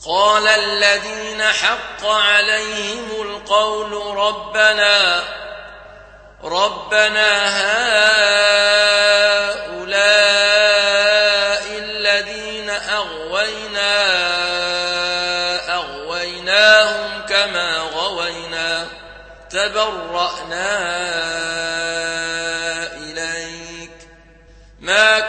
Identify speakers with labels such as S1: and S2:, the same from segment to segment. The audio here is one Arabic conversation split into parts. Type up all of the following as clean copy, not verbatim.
S1: قال الذين حق عليهم القول ربنا هؤلاء الذين أغويناهم كما غوينا تبرأنا إليك ما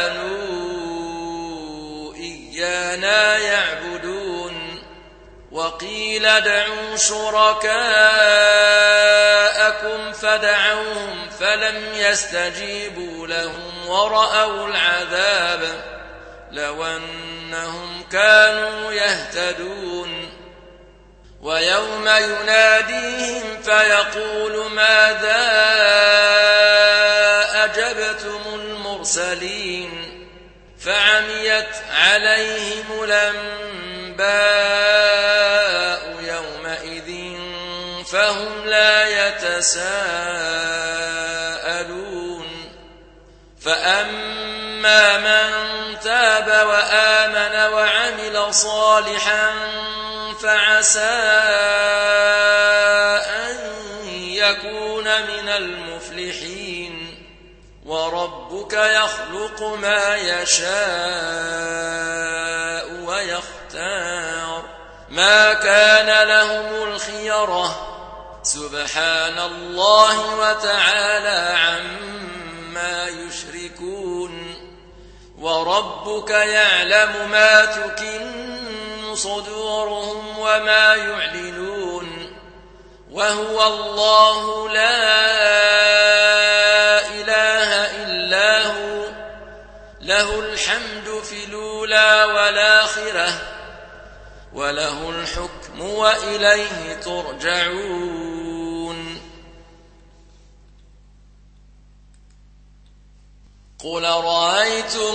S1: كانوا إيانا يعبدون وقيل ادعوا شركاءكم فدعوهم فلم يستجيبوا لهم ورأوا العذاب لو أنهم كانوا يهتدون ويوم يناديهم فيقول ماذا أجبتم المرسلين فعميت عليهم الأنباء يومئذ فهم لا يتساءلون فأما من تاب وآمن وعمل صالحا فعسى أن يكون من المفلحين وربك يخلق ما يشاء ويختار ما كان لهم الخيرة سبحان الله وتعالى عما يشركون وربك يعلم ما تكن صدورهم وما يعلنون وهو الله لا إله إلا هو له الحمد في الأولى والآخرة وله الحكم وإليه ترجعون قل رأيتم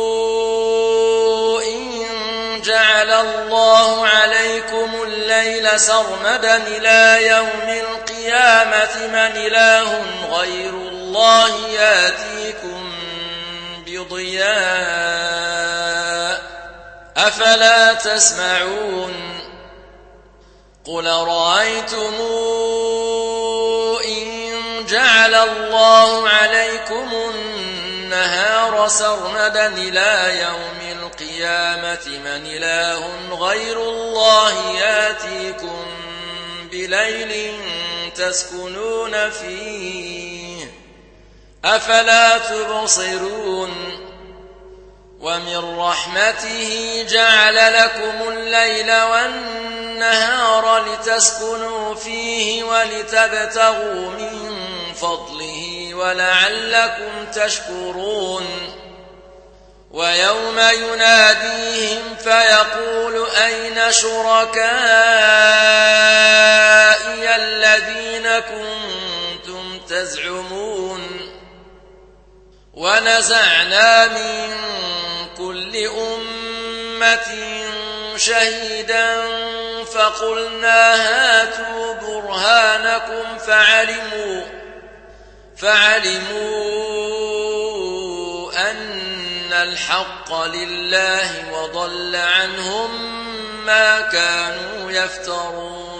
S1: جعل الله عليكم الليل سرمدا إلى يوم القيامة من إله غير الله يأتيكم بضياء أفلا تسمعون قل رأيتم إن جعل الله عليكم النهار سرمدا إلى يوم القيامة من إله غير الله يأتيكم بليل تسكنون فيه أفلا تبصرون ومن رحمته جعل لكم الليل والنهار لتسكنوا فيه ولتبتغوا من فضله ولعلكم تشكرون ويوم يناديهم فيقول أين شركائي الذين كنتم تزعمون ونزعنا من كل أمة شهيدا فقلنا هاتوا برهانكم فعلموا أن الحق لله وضل عنهم ما كانوا يفترون